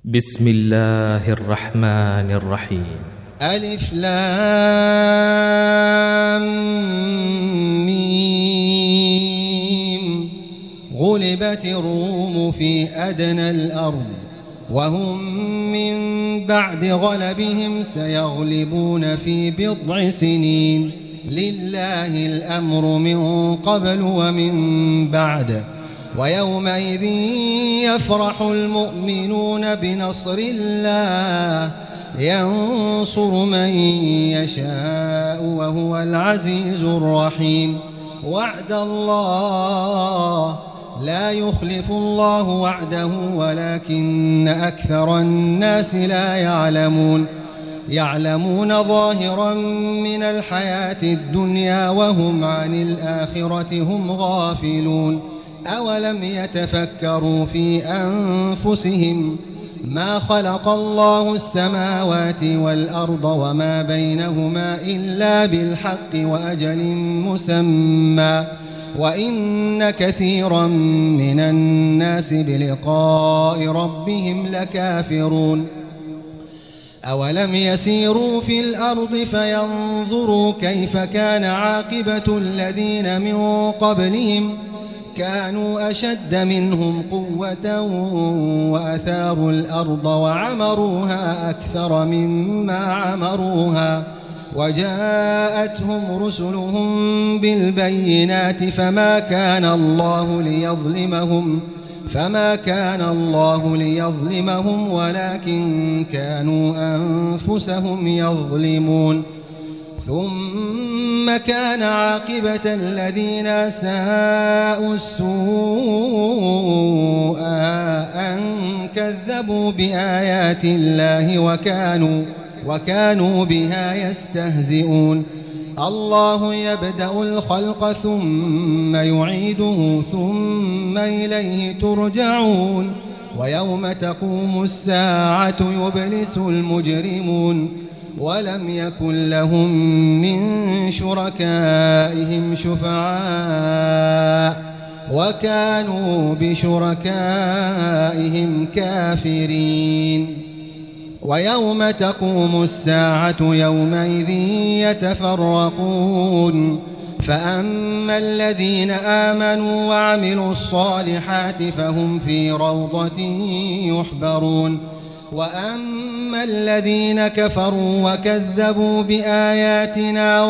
بسم الله الرحمن الرحيم. ألف لام ميم. غلبت الروم في أدنى الأرض وهم من بعد غلبهم سيغلبون في بضع سنين. لله الأمر من قبل ومن بعد ويومئذ يفرح المؤمنون بنصر الله ينصر من يشاء وهو العزيز الرحيم. وعد الله لا يخلف الله وعده ولكن أكثر الناس لا يعلمون ظاهرا من الحياة الدنيا وهم عن الآخرة هم غافلون. أولم يتفكروا في أنفسهم ما خلق الله السماوات والأرض وما بينهما إلا بالحق وأجل مسمى وإن كثيرا من الناس بلقاء ربهم لكافرون. أولم يسيروا في الأرض فينظروا كيف كان عاقبة الذين من قبلهم كانوا أشد منهم قوة وأثاروا الأرض وعمروها أكثر مما عمروها وجاءتهم رسلهم بالبينات فما كان الله ليظلمهم ولكن كانوا أنفسهم يظلمون. ثم كان عاقبة الذين أساءوا السوء أن كذبوا بآيات الله وكانوا بها يستهزئون. الله يبدأ الخلق ثم يعيده ثم إليه ترجعون. ويوم تقوم الساعة يبلس المجرمون ولم يكن لهم من شركائهم شفعاء وكانوا بشركائهم كافرين. ويوم تقوم الساعة يومئذ يتفرقون فأما الذين آمنوا وعملوا الصالحات فهم في روضة يحبرون وأما الذين كفروا وكذبوا بآياتنا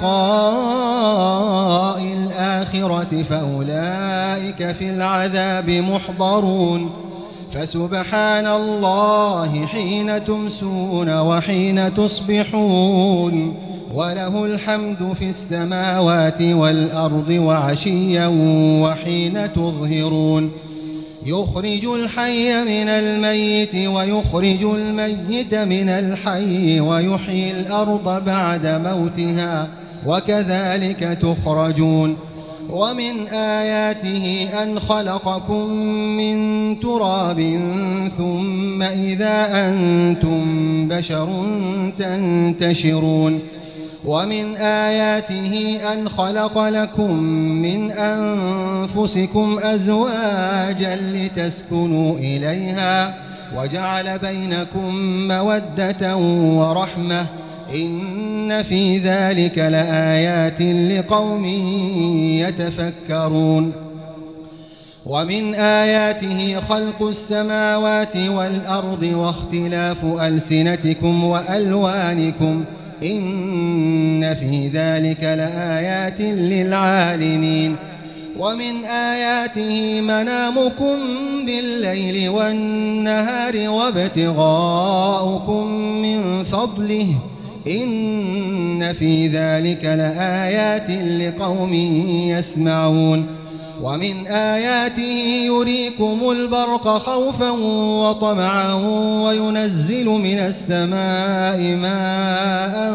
ولقاء الآخرة فأولئك في العذاب محضرون. فسبحان الله حين تمسون وحين تصبحون وله الحمد في السماوات والأرض وعشيا وحين تظهرون. يخرج الحي من الميت ويخرج الميت من الحي ويحيي الأرض بعد موتها وكذلك تخرجون. ومن آياته أن خلقكم من تراب ثم إذا أنتم بشر تنتشرون. ومن آياته أن خلق لكم من أنفسكم أزواجا لتسكنوا إليها وجعل بينكم مودة ورحمة إن في ذلك لآيات لقوم يتفكرون. ومن آياته خلق السماوات والأرض واختلاف ألسنتكم وألوانكم إن في ذلك لآيات للعالمين. ومن آياته منامكم بالليل والنهار وابتغاؤكم من فضله إن في ذلك لآيات لقوم يسمعون. ومن آياته يريكم البرق خوفا وطمعا وينزل من السماء ماء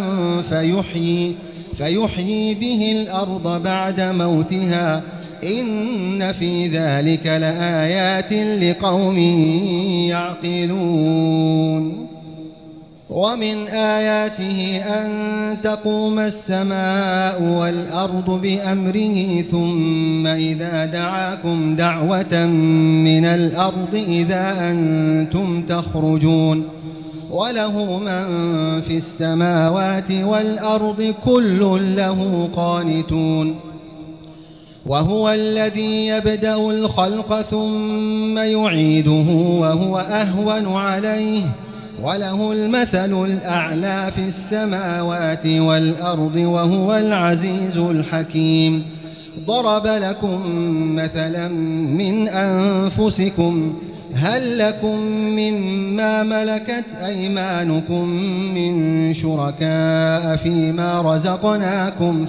فيحيي به الأرض بعد موتها إن في ذلك لآيات لقوم يعقلون. ومن آياته أن تقوم السماء والأرض بأمره ثم إذا دعاكم دعوة من الأرض إذا أنتم تخرجون وله من في السماوات والأرض كل له قانتون وهو الذي يبدأ الخلق ثم يعيده وهو أهون عليه وله المثل الأعلى في السماوات والأرض وهو العزيز الحكيم ضرب لكم مثلا من أنفسكم هل لكم مما ملكت أيمانكم من شركاء فيما رزقناكم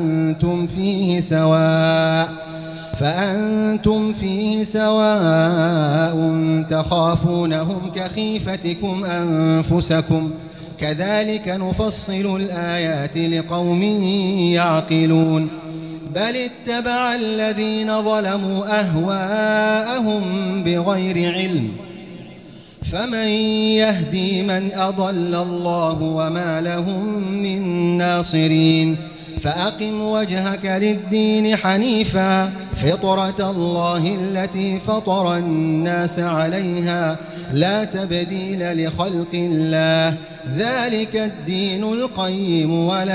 فأنتم فيه سواء تخافونهم كخيفتكم أنفسكم كذلك نفصل الآيات لقوم يعقلون بل اتبع الذين ظلموا أهواءهم بغير علم فمن يهدي من أضل الله وما لهم من ناصرين فأقم وجهك للدين حنيفا فطرة الله التي فطر الناس عليها لا تبديل لخلق الله ذلك الدين القيم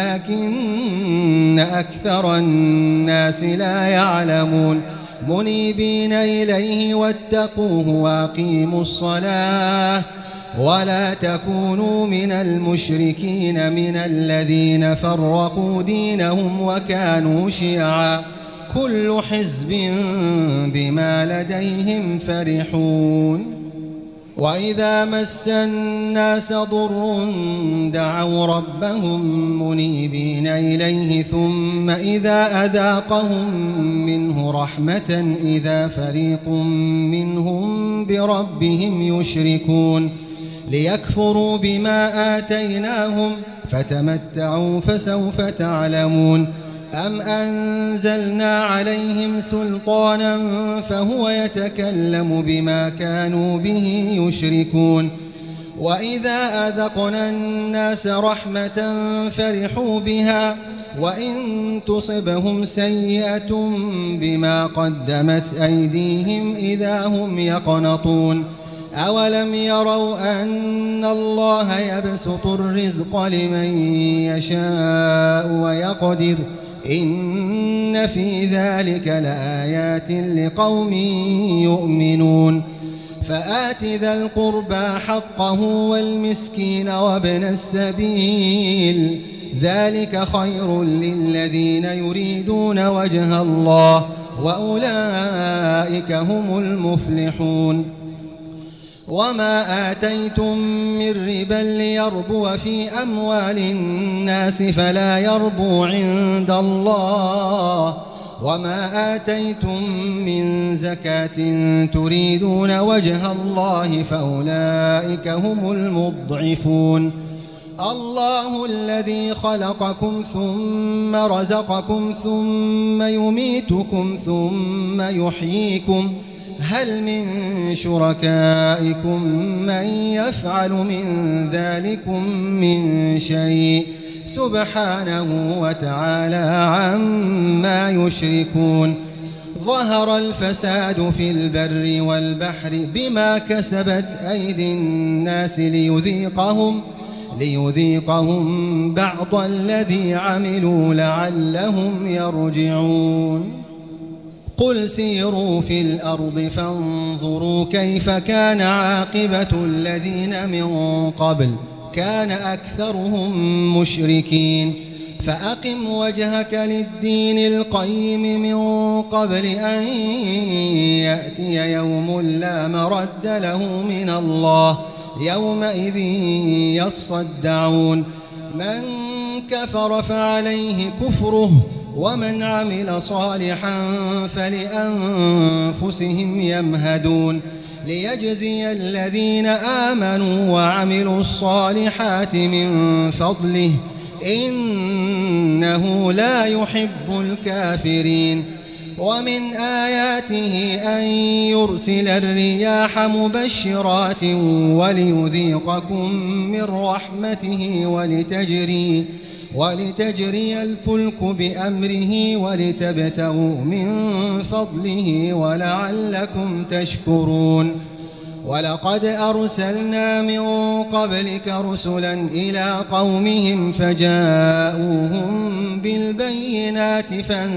ولكن أكثر الناس لا يعلمون منيبين إليه واتقوه وأقيموا الصلاة ولا تكونوا من المشركين من الذين فرقوا دينهم وكانوا شيعا كل حزب بما لديهم فرحون وإذا مس الناس ضر دعوا ربهم منيبين إليه ثم إذا أذاقهم منه رحمة إذا فريق منهم بربهم يشركون ليكفروا بما آتيناهم فتمتعوا فسوف تعلمون أم أنزلنا عليهم سلطانا فهو يتكلم بما كانوا به يشركون وإذا أذقنا الناس رحمة فرحوا بها وإن تصبهم سيئة بما قدمت أيديهم إذا هم يقنطون أولم يروا أن الله يبسط الرزق لمن يشاء ويقدر إن في ذلك لآيات لقوم يؤمنون فآت ذا القربى حقه والمسكين وابن السبيل ذلك خير للذين يريدون وجه الله وأولئك هم المفلحون وما آتيتم من ربا ليربو في أموال الناس فلا يربو عند الله وما آتيتم من زكاة تريدون وجه الله فأولئك هم المضعفون الله الذي خلقكم ثم رزقكم ثم يميتكم ثم يحييكم هل من شركائكم من يفعل من ذلكم من شيء سبحانه وتعالى عما يشركون ظهر الفساد في البر والبحر بما كسبت أيدي الناس ليذيقهم بعض الذي عملوا لعلهم يرجعون قل سيروا في الأرض فانظروا كيف كان عاقبة الذين من قبل كان أكثرهم مشركين فأقم وجهك للدين القيم من قبل أن يأتي يوم لا مرد له من الله يومئذ يصدعون من كفر فعليه كفره ومن عمل صالحا فلأنفسهم يمهدون ليجزي الذين آمنوا وعملوا الصالحات من فضله إنه لا يحب الكافرين ومن آياته أن يرسل الرياح مبشرات وليذيقكم من رحمته ولتجري الفلك بأمره ولتبتغوا من فضله ولعلكم تشكرون. ولقد أرسلنا من قبلك رسلا إلى قومهم فجاءوهم بالبينات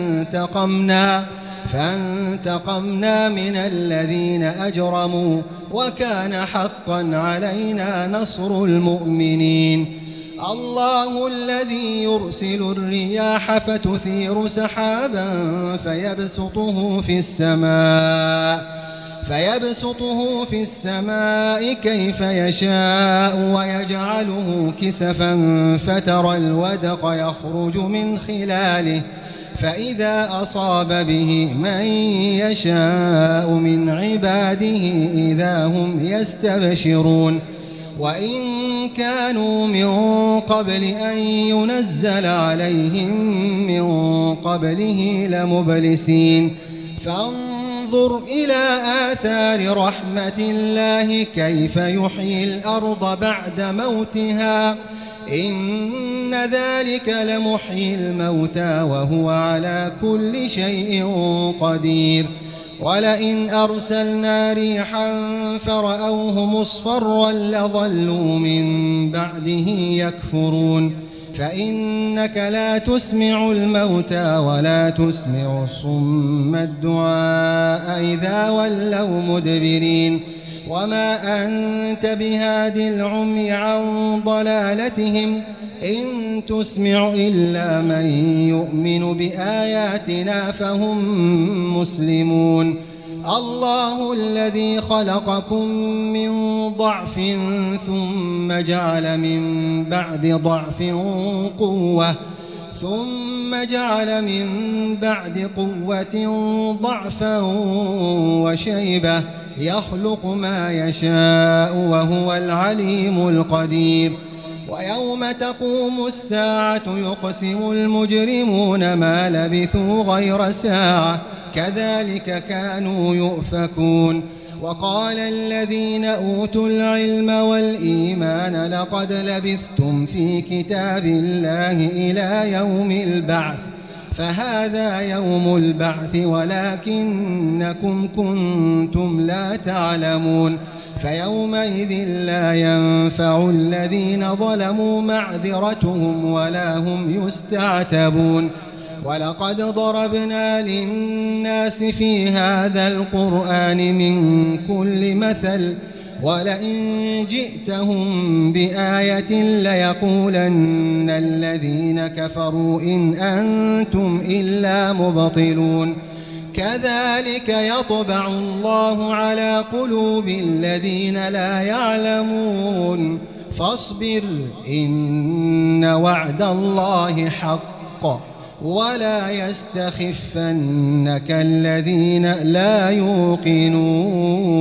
فانتقمنا من الذين أجرموا وكان حقا علينا نصر المؤمنين. الله الذي يرسل الرياح فتثير سحابا فيبسطه في السماء كيف يشاء ويجعله كسفا فترى الودق يخرج من خلاله فإذا أصاب به من يشاء من عباده إذا هم يستبشرون. وإن كانوا من قبل أن ينزل عليهم من قبله لمبلسين. فانظر إلى آثار رحمة الله كيف يحيي الأرض بعد موتها إن ذلك لمحيي الموتى وهو على كل شيء قدير. ولئن أرسلنا ريحا فرأوه مصفرا لظلوا من بعده يكفرون. فإنك لا تسمع الموتى ولا تسمع الصم الدعاء إذا ولوا مدبرين. وما أنت بهاد العمي عن ضلالتهم إن تسمع إلا من يؤمن بآياتنا فهم مسلمون. الله الذي خلقكم من ضعف ثم جعل من بعد ضعف قوة ضعفا وشيبة يخلق ما يشاء وهو العليم القدير. ويوم تقوم الساعة يقسم المجرمون ما لبثوا غير ساعة كذلك كانوا يؤفكون. وقال الذين أوتوا العلم والإيمان لقد لبثتم في كتاب الله إلى يوم البعث فهذا يوم البعث ولكنكم كنتم لا تعلمون. فيومئذ لا ينفع الذين ظلموا معذرتهم ولا هم يستعتبون. ولقد ضربنا للناس في هذا القرآن من كل مثل ولئن جئتهم بآية ليقولن الذين كفروا إن أنتم إلا مبطلون. كذلك يطبع الله على قلوب الذين لا يعلمون. فاصبر إن وعد الله حق ولا يستخفنك الذين لا يوقنون.